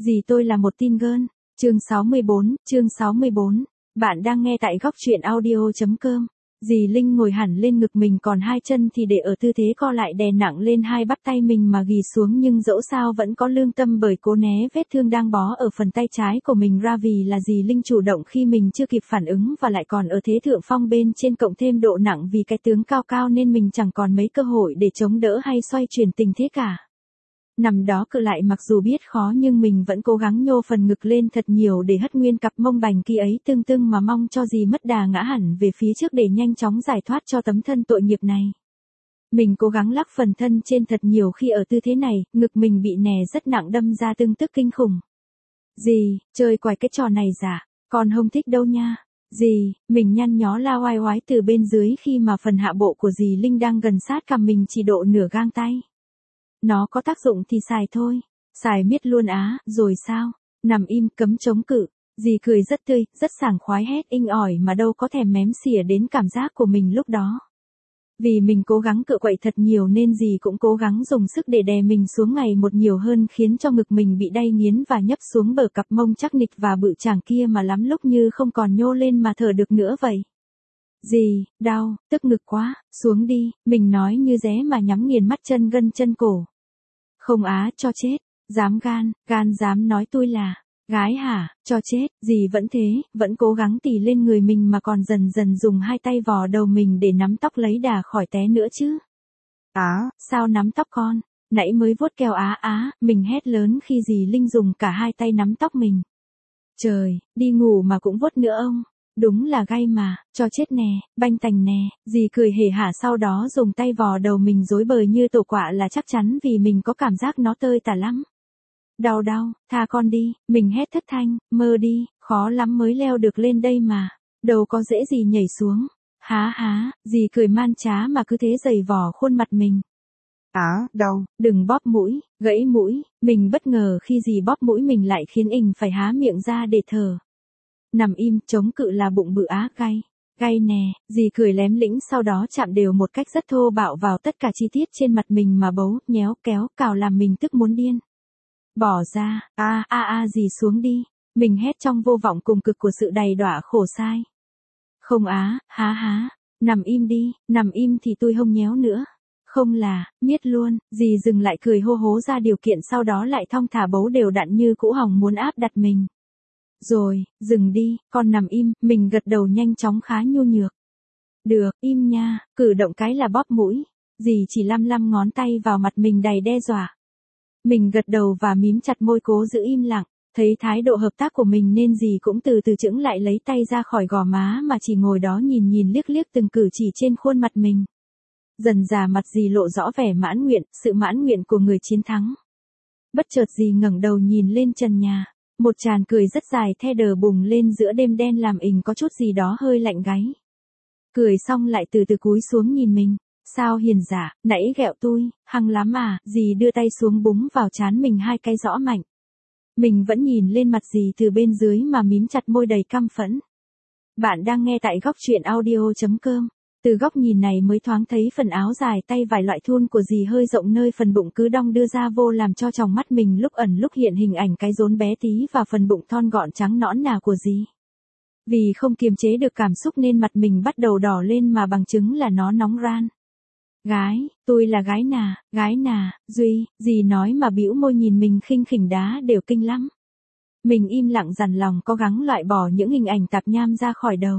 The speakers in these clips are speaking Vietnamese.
Dì tôi là một teen girl. Chương 64. Bạn đang nghe tại góc truyện audio.com. Dì Linh ngồi hẳn lên ngực mình, còn hai chân thì để ở tư thế co lại đè nặng lên hai bắp tay mình mà ghì xuống, nhưng dẫu sao vẫn có lương tâm bởi cố né vết thương đang bó ở phần tay trái của mình ra, vì là dì Linh chủ động khi mình chưa kịp phản ứng và lại còn ở thế thượng phong bên trên, cộng thêm độ nặng vì cái tướng cao cao nên mình chẳng còn mấy cơ hội để chống đỡ hay xoay chuyển tình thế cả. Nằm đó cự lại mặc dù biết khó nhưng mình vẫn cố gắng nhô phần ngực lên thật nhiều để hất nguyên cặp mông bành kia ấy tưng tưng, mà mong cho dì mất đà ngã hẳn về phía trước để nhanh chóng giải thoát cho tấm thân tội nghiệp này. Mình cố gắng lắc phần thân trên thật nhiều, khi ở tư thế này, ngực mình bị nè rất nặng đâm ra tương tức kinh khủng. Dì, chơi quài cái trò này giả, con không thích đâu nha. Dì, mình nhăn nhó la oai oái từ bên dưới khi mà phần hạ bộ của dì Linh đang gần sát cằm mình chỉ độ nửa gang tay. Nó có tác dụng thì xài thôi. Xài miết luôn á, rồi sao? Nằm im, cấm chống cự. Dì cười rất tươi, rất sảng khoái hét inh ỏi mà đâu có thèm mém xỉa đến cảm giác của mình lúc đó. Vì mình cố gắng cự quậy thật nhiều nên dì cũng cố gắng dùng sức để đè mình xuống ngày một nhiều hơn, khiến cho ngực mình bị đay nghiến và nhấp xuống bờ cặp mông chắc nịch và bự chàng kia mà lắm lúc như không còn nhô lên mà thở được nữa vậy. Dì, đau, tức ngực quá, xuống đi, mình nói như ré mà nhắm nghiền mắt chân gân chân cổ. Không á, cho chết, dám gan dám nói tôi là gái hả, cho chết, dì vẫn thế, vẫn cố gắng tì lên người mình mà còn dần dần dùng hai tay vò đầu mình để nắm tóc lấy đà khỏi té nữa chứ. Sao nắm tóc con, nãy mới vuốt keo mình hét lớn khi dì Linh dùng cả hai tay nắm tóc mình. Trời, đi ngủ mà cũng vuốt nữa ông. Đúng là gay mà, cho chết nè, banh tành nè, dì cười hề hả sau đó dùng tay vò đầu mình rối bời như tổ quạ là chắc chắn vì mình có cảm giác nó tơi tả lắm. Đau, tha con đi, mình hét thất thanh, mơ đi, khó lắm mới leo được lên đây mà, đâu có dễ gì nhảy xuống. Há, dì cười man trá mà cứ thế giày vò khuôn mặt mình. Đau, đừng bóp mũi, gãy mũi, mình bất ngờ khi dì bóp mũi mình lại khiến ình phải há miệng ra để thở. Nằm im, chống cự là bụng bự gai nè, dì cười lém lĩnh sau đó chạm đều một cách rất thô bạo vào tất cả chi tiết trên mặt mình mà bấu, nhéo, kéo, cào làm mình tức muốn điên. Bỏ ra, dì xuống đi, mình hét trong vô vọng cùng cực của sự đầy đọa khổ sai. Không há, nằm im đi, nằm im thì tôi không nhéo nữa. Không là, miết luôn, dì dừng lại cười hô hố ra điều kiện sau đó lại thong thả bấu đều đặn như cũ hỏng muốn áp đặt mình. Rồi, dừng đi, con nằm im, mình gật đầu nhanh chóng khá nhu nhược. Được, im nha, cử động cái là bóp mũi. Dì chỉ lăm ngón tay vào mặt mình đầy đe dọa. Mình gật đầu và mím chặt môi cố giữ im lặng. Thấy thái độ hợp tác của mình nên dì cũng từ từ chững lại lấy tay ra khỏi gò má mà chỉ ngồi đó nhìn liếc từng cử chỉ trên khuôn mặt mình. Dần dà mặt dì lộ rõ vẻ mãn nguyện, sự mãn nguyện của người chiến thắng. Bất chợt dì ngẩng đầu nhìn lên trần nhà. Một tràng cười rất dài the đờ bùng lên giữa đêm đen làm ình có chút gì đó hơi lạnh gáy. Cười xong lại từ từ cúi xuống nhìn mình. Sao hiền giả, nãy ghẹo tôi, hăng lắm à, dì đưa tay xuống búng vào trán mình hai cái rõ mạnh. Mình vẫn nhìn lên mặt dì từ bên dưới mà mím chặt môi đầy căm phẫn. Bạn đang nghe tại góc truyện audio.com. Từ góc nhìn này mới thoáng thấy phần áo dài tay vải loại thun của dì hơi rộng nơi phần bụng cứ đong đưa ra vô làm cho tròng mắt mình lúc ẩn lúc hiện hình ảnh cái rốn bé tí và phần bụng thon gọn trắng nõn nà của dì. Vì không kiềm chế được cảm xúc nên mặt mình bắt đầu đỏ lên mà bằng chứng là nó nóng ran. Gái, tôi là gái nà, Duy, dì nói mà bĩu môi nhìn mình khinh khỉnh đá đều kinh lắm. Mình im lặng dằn lòng cố gắng loại bỏ những hình ảnh tạp nham ra khỏi đầu.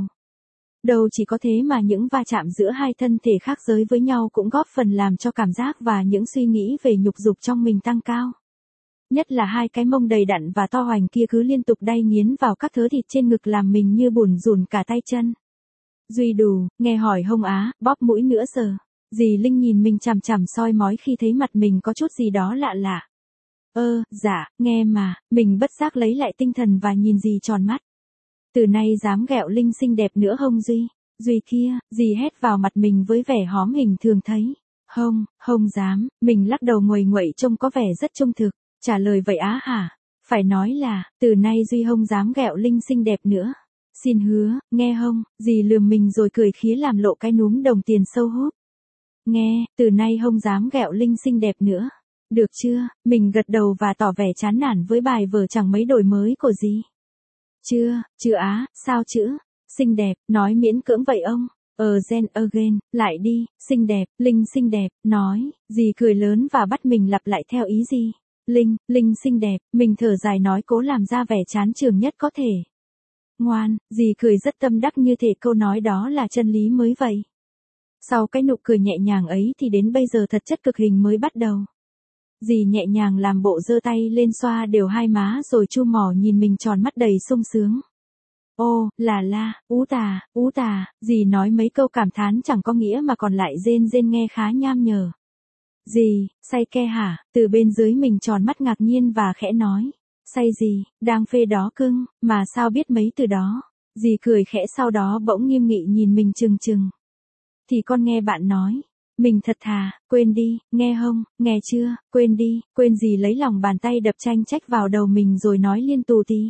Đâu chỉ có thế mà những va chạm giữa hai thân thể khác giới với nhau cũng góp phần làm cho cảm giác và những suy nghĩ về nhục dục trong mình tăng cao. Nhất là hai cái mông đầy đặn và to hoành kia cứ liên tục đay nghiến vào các thớ thịt trên ngực làm mình như bủn rủn cả tay chân. Duy đù, nghe hỏi hông bóp mũi nữa giờ. Dì Linh nhìn mình chằm chằm soi mói khi thấy mặt mình có chút gì đó lạ lạ. Dạ, nghe mà, mình bất giác lấy lại tinh thần và nhìn dì tròn mắt. Từ nay dám ghẹo Linh xinh đẹp nữa hông Duy? Duy kia, dì hét vào mặt mình với vẻ hóm hình thường thấy. Không dám, mình lắc đầu nguầy nguậy trông có vẻ rất trung thực, trả lời vậy hả? Phải nói là, từ nay Duy không dám ghẹo Linh xinh đẹp nữa. Xin hứa, nghe hông? Dì lườm mình rồi cười khía làm lộ cái núm đồng tiền sâu húp. Nghe, từ nay không dám ghẹo Linh xinh đẹp nữa. Được chưa, mình gật đầu và tỏ vẻ chán nản với bài vở chẳng mấy đổi mới của dì. Chưa á, sao chữ? Xinh đẹp, nói miễn cưỡng vậy ông. Again, lại đi, xinh đẹp, Linh xinh đẹp, nói, dì cười lớn và bắt mình lặp lại theo ý dì. Linh xinh đẹp, mình thở dài nói cố làm ra vẻ chán trường nhất có thể. Ngoan, dì cười rất tâm đắc như thể câu nói đó là chân lý mới vậy. Sau cái nụ cười nhẹ nhàng ấy thì đến bây giờ thật chất cực hình mới bắt đầu. Dì nhẹ nhàng làm bộ giơ tay lên xoa đều hai má rồi chu mỏ nhìn mình tròn mắt đầy sung sướng. Ô, la, ú tà, dì nói mấy câu cảm thán chẳng có nghĩa mà còn lại rên nghe khá nham nhở. Dì, say ke hả? Từ bên dưới mình tròn mắt ngạc nhiên và khẽ nói. Say gì, đang phê đó cưng, mà sao biết mấy từ đó? Dì cười khẽ sau đó bỗng nghiêm nghị nhìn mình chừng. Thì con nghe bạn nói. Mình thật thà, quên đi, nghe không, nghe chưa, quên đi, quên gì lấy lòng bàn tay đập tranh trách vào đầu mình rồi nói liên tù tì.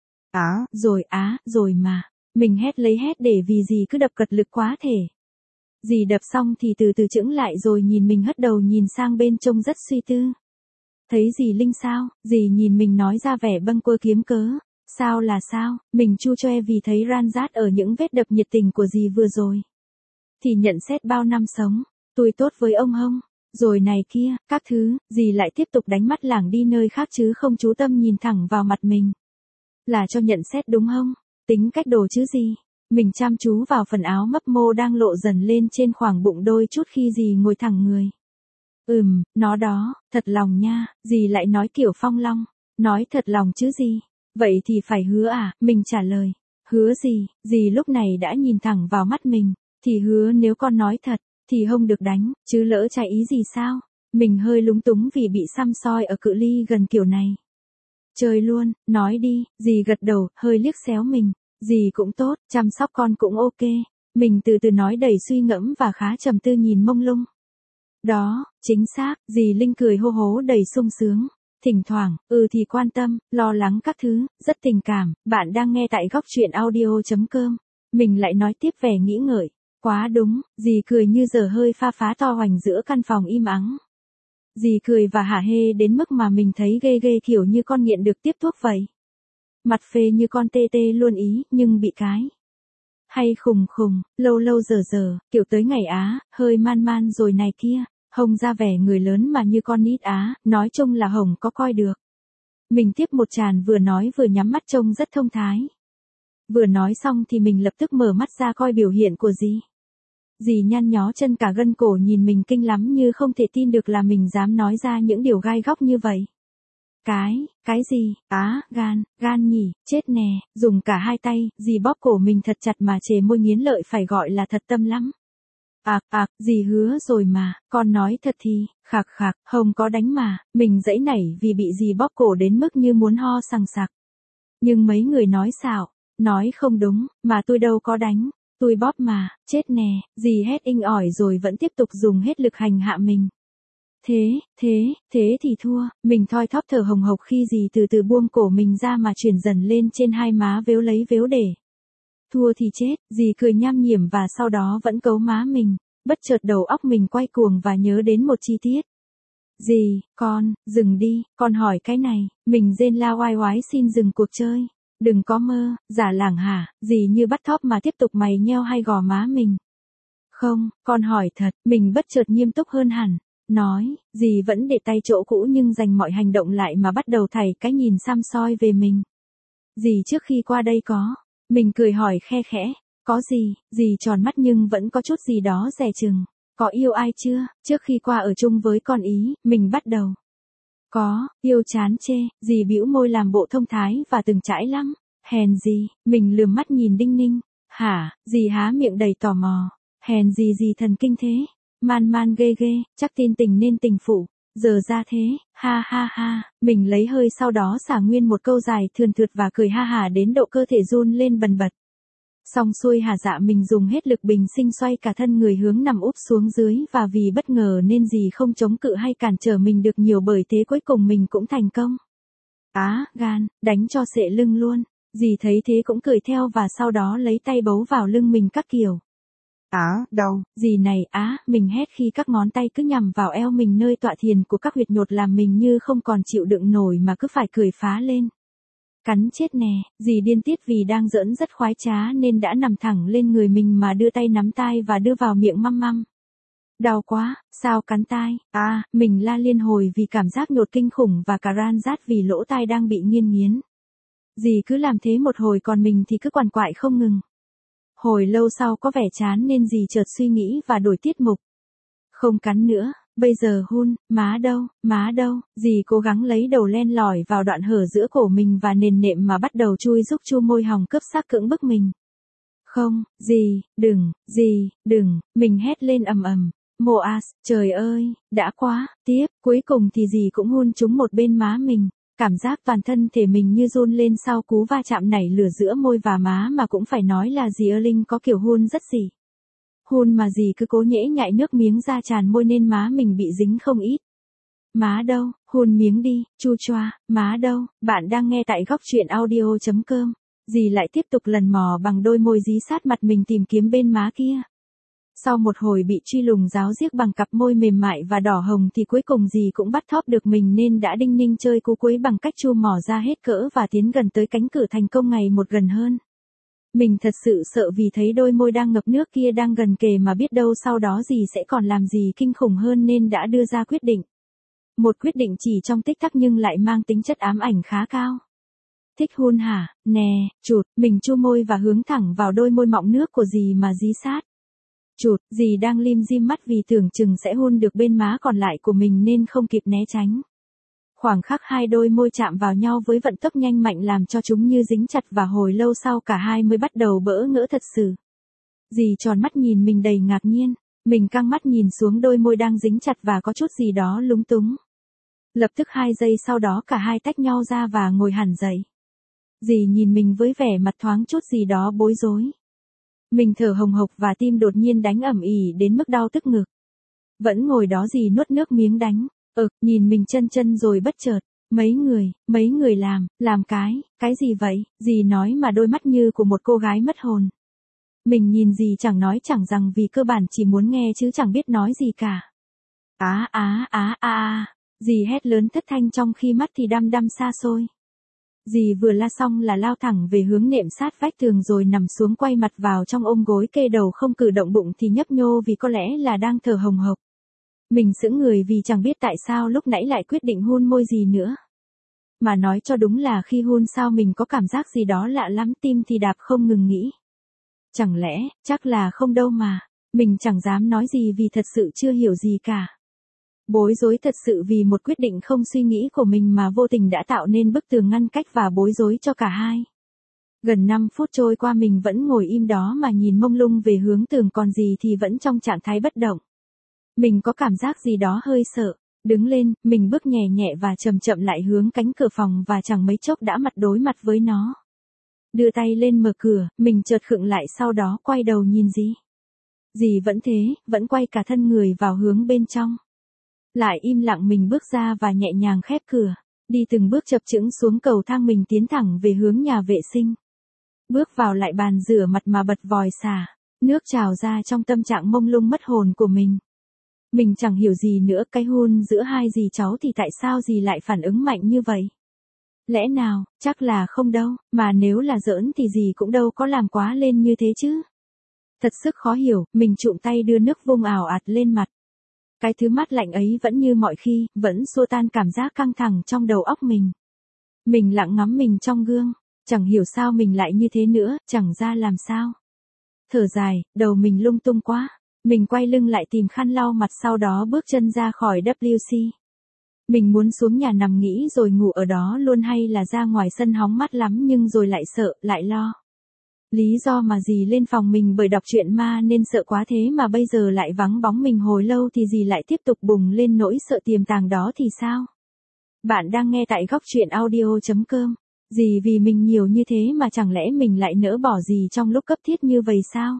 Rồi mà. Mình hét lấy hét để vì dì cứ đập cật lực quá thể. Dì đập xong thì từ từ chững lại rồi nhìn mình hất đầu nhìn sang bên trông rất suy tư. Thấy dì Linh sao, dì nhìn mình nói ra vẻ bâng quơ kiếm cớ. Sao là sao, mình chu choe vì thấy ran rát ở những vết đập nhiệt tình của dì vừa rồi. Thì nhận xét bao năm sống, tôi tốt với ông không? Rồi này kia, các thứ, dì lại tiếp tục đánh mắt lảng đi nơi khác chứ không chú tâm nhìn thẳng vào mặt mình. Là cho nhận xét đúng không? Tính cách đồ chứ gì? Mình chăm chú vào phần áo mấp mô đang lộ dần lên trên khoảng bụng đôi chút khi dì ngồi thẳng người. Nó đó, thật lòng nha, dì lại nói kiểu phong long. Nói thật lòng chứ gì? Vậy thì phải hứa à? Mình trả lời. Hứa gì? Dì lúc này đã nhìn thẳng vào mắt mình. Thì hứa nếu con nói thật, thì không được đánh, chứ lỡ trái ý gì sao? Mình hơi lúng túng vì bị săm soi ở cự ly gần kiểu này. Chơi luôn, nói đi, dì gật đầu, hơi liếc xéo mình. Dì cũng tốt, chăm sóc con cũng ok. Mình từ từ nói đầy suy ngẫm và khá trầm tư nhìn mông lung. Đó, chính xác, dì Linh cười hô hố đầy sung sướng. Thỉnh thoảng, thì quan tâm, lo lắng các thứ, rất tình cảm. Bạn đang nghe tại góc truyện audio.com. Mình lại nói tiếp vẻ nghĩ ngợi. Quá đúng, dì cười như giờ hơi pha phá to hoành giữa căn phòng im ắng. Dì cười và hả hê đến mức mà mình thấy ghê kiểu như con nghiện được tiếp thuốc vậy. Mặt phê như con tê luôn ý, nhưng bị cái. Hay khùng, lâu giờ, kiểu tới ngày Á, hơi man rồi này kia, Hồng ra vẻ người lớn mà như con nít Á, nói chung là Hồng có coi được. Mình tiếp một tràn vừa nói vừa nhắm mắt trông rất thông thái. Vừa nói xong thì mình lập tức mở mắt ra coi biểu hiện của dì. Dì nhăn nhó chân cả gân cổ nhìn mình kinh lắm như không thể tin được là mình dám nói ra những điều gai góc như vậy. Cái gì, gan nhỉ, chết nè, dùng cả hai tay, dì bóp cổ mình thật chặt mà chề môi nghiến lợi phải gọi là thật tâm lắm. Dì hứa rồi mà, con nói thật thì, khạc, Hồng có đánh mà, mình giãy nảy vì bị dì bóp cổ đến mức như muốn ho sằng sặc. Nhưng mấy người nói xạo, nói không đúng, mà tôi đâu có đánh. Tôi bóp mà, chết nè, dì hét inh ỏi rồi vẫn tiếp tục dùng hết lực hành hạ mình. Thế thì thua, mình thoi thóp thở hồng hộc khi dì từ từ buông cổ mình ra mà chuyển dần lên trên hai má véo lấy véo để. Thua thì chết, dì cười nham nhiểm và sau đó vẫn cấu má mình, bất chợt đầu óc mình quay cuồng và nhớ đến một chi tiết. Dì, con, dừng đi, con hỏi cái này, mình rên la oai xin dừng cuộc chơi. Đừng có mơ, giả làng hả, dì như bắt thóp mà tiếp tục mày nheo hay gò má mình. Không, con hỏi thật, mình bất chợt nghiêm túc hơn hẳn. Nói, dì vẫn để tay chỗ cũ nhưng dành mọi hành động lại mà bắt đầu thảy cái nhìn xăm soi về mình. Dì trước khi qua đây có. Mình cười hỏi khe khẽ. Có gì, dì tròn mắt nhưng vẫn có chút gì đó dè chừng. Có yêu ai chưa, trước khi qua ở chung với con ý, mình bắt đầu. Có, yêu chán chê, dì bĩu môi làm bộ thông thái và từng chãi lắm. Hèn gì, mình lườm mắt nhìn đinh ninh. Hả, dì há miệng đầy tò mò. Hèn gì thần kinh thế. Man ghê, chắc tin tình nên tình phụ. Giờ ra thế, ha, mình lấy hơi sau đó xả nguyên một câu dài thườn thượt và cười ha hả đến độ cơ thể run lên bần bật. Xong xuôi hả dạ mình dùng hết lực bình sinh xoay cả thân người hướng nằm úp xuống dưới và vì bất ngờ nên dì không chống cự hay cản trở mình được nhiều bởi thế cuối cùng mình cũng thành công. Gan, đánh cho sệ lưng luôn. Dì thấy thế cũng cười theo và sau đó lấy tay bấu vào lưng mình các kiểu. Đâu? Gì này mình hét khi các ngón tay cứ nhằm vào eo mình nơi tọa thiền của các huyệt nhột làm mình như không còn chịu đựng nổi mà cứ phải cười phá lên. Cắn chết nè, dì điên tiết vì đang giỡn rất khoái trá nên đã nằm thẳng lên người mình mà đưa tay nắm tai và đưa vào miệng măm măm. Đau quá, sao cắn tai, mình la liên hồi vì cảm giác nhột kinh khủng và cả ran rát vì lỗ tai đang bị nghiến nghiến. Dì cứ làm thế một hồi còn mình thì cứ quằn quại không ngừng. Hồi lâu sau có vẻ chán nên dì chợt suy nghĩ và đổi tiết mục. Không cắn nữa, bây giờ hun, má đâu, dì cố gắng lấy đầu len lỏi vào đoạn hở giữa cổ mình và nền nệm mà bắt đầu chui giúp chu môi hòng cướp xác cưỡng bức mình. Không, dì, đừng, mình hét lên ầm ầm. Moas, trời ơi, đã quá, tiếp, cuối cùng thì dì cũng hun trúng một bên má mình. Cảm giác toàn thân thể mình như run lên sau cú va chạm nảy lửa giữa môi và má mà cũng phải nói là dì Erling có kiểu hun rất dì. Hun mà dì cứ cố nhễ nhại nước miếng ra tràn môi nên má mình bị dính không ít. Má đâu, hun miếng đi, chu choa, má đâu, bạn đang nghe tại góc truyện audio.com. Dì lại tiếp tục lần mò bằng đôi môi dí sát mặt mình tìm kiếm bên má kia. Sau một hồi bị truy lùng ráo riết bằng cặp môi mềm mại và đỏ hồng thì cuối cùng dì cũng bắt thóp được mình nên đã đinh ninh chơi cú quấy bằng cách chu mỏ ra hết cỡ và tiến gần tới cánh cửa thành công ngày một gần hơn. Mình thật sự sợ vì thấy đôi môi đang ngập nước kia đang gần kề mà biết đâu sau đó dì sẽ còn làm gì kinh khủng hơn nên đã đưa ra quyết định. Một quyết định chỉ trong tích tắc nhưng lại mang tính chất ám ảnh khá cao. Thích hun hả, nè, chụt, mình chu môi và hướng thẳng vào đôi môi mọng nước của dì mà dí sát. Chụt, dì đang lim dim mắt vì tưởng chừng sẽ hun được bên má còn lại của mình nên không kịp né tránh. Khoảng khắc hai đôi môi chạm vào nhau với vận tốc nhanh mạnh làm cho chúng như dính chặt và hồi lâu sau cả hai mới bắt đầu bỡ ngỡ thật sự. Dì tròn mắt nhìn mình đầy ngạc nhiên, mình căng mắt nhìn xuống đôi môi đang dính chặt và có chút gì đó lúng túng. Lập tức 2 giây sau đó cả hai tách nhau ra và ngồi hẳn dậy. Dì nhìn mình với vẻ mặt thoáng chút gì đó bối rối. Mình thở hồng hộc và tim đột nhiên đánh ầm ĩ đến mức đau tức ngực. Vẫn ngồi đó dì nuốt nước miếng đánh. Nhìn mình chân rồi bất chợt. Mấy người làm cái gì vậy? Dì nói mà đôi mắt như của một cô gái mất hồn. Mình nhìn dì chẳng nói chẳng rằng vì cơ bản chỉ muốn nghe chứ chẳng biết nói gì cả. Dì hét lớn thất thanh trong khi mắt thì đăm đăm xa xôi. Dì vừa la xong là lao thẳng về hướng nệm sát vách tường rồi nằm xuống quay mặt vào trong ôm gối kê đầu không cử động bụng thì nhấp nhô vì có lẽ là đang thở hồng hộc. Mình sững người vì chẳng biết tại sao lúc nãy lại quyết định hun môi gì nữa. Mà nói cho đúng là khi hun sao mình có cảm giác gì đó lạ lắm tim thì đạp không ngừng nghĩ. Chẳng lẽ, chắc là không đâu mà. Mình chẳng dám nói gì vì thật sự chưa hiểu gì cả. Bối rối thật sự vì một quyết định không suy nghĩ của mình mà vô tình đã tạo nên bức tường ngăn cách và bối rối cho cả hai. Gần 5 phút trôi qua mình vẫn ngồi im đó mà nhìn mông lung về hướng tường còn gì thì vẫn trong trạng thái bất động. Mình có cảm giác gì đó hơi sợ. Đứng lên, mình bước nhẹ nhẹ và chậm chậm lại hướng cánh cửa phòng và chẳng mấy chốc đã mặt đối mặt với nó. Đưa tay lên mở cửa, mình chợt khựng lại sau đó quay đầu nhìn dì. Dì vẫn thế, vẫn quay cả thân người vào hướng bên trong. Lại im lặng mình bước ra và nhẹ nhàng khép cửa. Đi từng bước chập chững xuống cầu thang mình tiến thẳng về hướng nhà vệ sinh. Bước vào lại bàn rửa mặt mà bật vòi xả. Nước trào ra trong tâm trạng mông lung mất hồn của mình. Mình chẳng hiểu gì nữa cái hun giữa hai dì cháu thì tại sao dì lại phản ứng mạnh như vậy. Lẽ nào, chắc là không đâu, mà nếu là giỡn thì dì cũng đâu có làm quá lên như thế chứ. Thật sức khó hiểu, mình trụm tay đưa nước vung ào ạt lên mặt. Cái thứ mát lạnh ấy vẫn như mọi khi, vẫn xua tan cảm giác căng thẳng trong đầu óc mình. Mình lặng ngắm mình trong gương, chẳng hiểu sao mình lại như thế nữa, chẳng ra làm sao. Thở dài, đầu mình lung tung quá. Mình quay lưng lại tìm khăn lau mặt sau đó bước chân ra khỏi WC. Mình muốn xuống nhà nằm nghỉ rồi ngủ ở đó luôn hay là ra ngoài sân hóng mát lắm nhưng rồi lại sợ, lại lo. Lý do mà dì lên phòng mình bởi đọc truyện ma nên sợ quá thế mà bây giờ lại vắng bóng mình hồi lâu thì dì lại tiếp tục bùng lên nỗi sợ tiềm tàng đó thì sao? Bạn đang nghe tại góc truyện audio.com. Dì vì mình nhiều như thế mà chẳng lẽ mình lại nỡ bỏ dì trong lúc cấp thiết như vậy sao?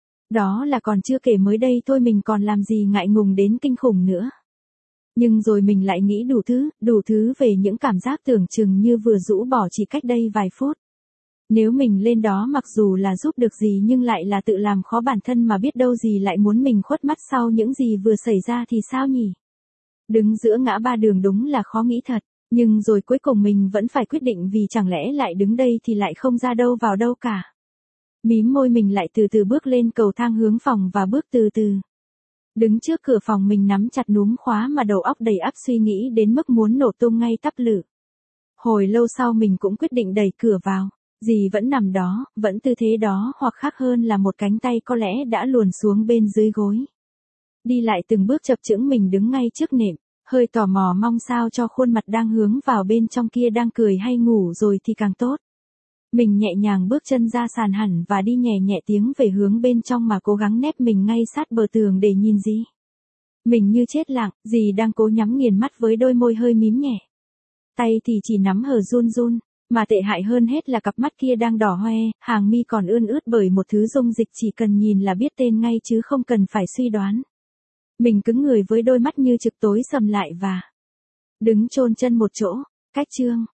Đó là còn chưa kể mới đây thôi mình còn làm gì ngại ngùng đến kinh khủng nữa. Nhưng rồi mình lại nghĩ đủ thứ về những cảm giác tưởng chừng như vừa rũ bỏ chỉ cách đây vài phút. Nếu mình lên đó mặc dù là giúp được gì nhưng lại là tự làm khó bản thân mà biết đâu gì lại muốn mình khuất mắt sau những gì vừa xảy ra thì sao nhỉ? Đứng giữa ngã ba đường đúng là khó nghĩ thật, nhưng rồi cuối cùng mình vẫn phải quyết định vì chẳng lẽ lại đứng đây thì lại không ra đâu vào đâu cả. Mím môi mình lại từ từ bước lên cầu thang hướng phòng và bước từ từ. Đứng trước cửa phòng mình nắm chặt núm khóa mà đầu óc đầy ắp suy nghĩ đến mức muốn nổ tung ngay tắp lự. Hồi lâu sau mình cũng quyết định đẩy cửa vào. Dì vẫn nằm đó, vẫn tư thế đó hoặc khác hơn là một cánh tay có lẽ đã luồn xuống bên dưới gối. Đi lại từng bước chập chững mình đứng ngay trước nệm, hơi tò mò mong sao cho khuôn mặt đang hướng vào bên trong kia đang cười hay ngủ rồi thì càng tốt. Mình nhẹ nhàng bước chân ra sàn hẳn và đi nhẹ nhẹ tiếng về hướng bên trong mà cố gắng nép mình ngay sát bờ tường để nhìn dì. Mình như chết lặng, dì đang cố nhắm nghiền mắt với đôi môi hơi mím nhẹ. Tay thì chỉ nắm hờ run run. Mà tệ hại hơn hết là cặp mắt kia đang đỏ hoe, hàng mi còn ươn ướt bởi một thứ dung dịch chỉ cần nhìn là biết tên ngay chứ không cần phải suy đoán. Mình cứng người với đôi mắt như trực tối sầm lại và đứng chôn chân một chỗ, cách chương.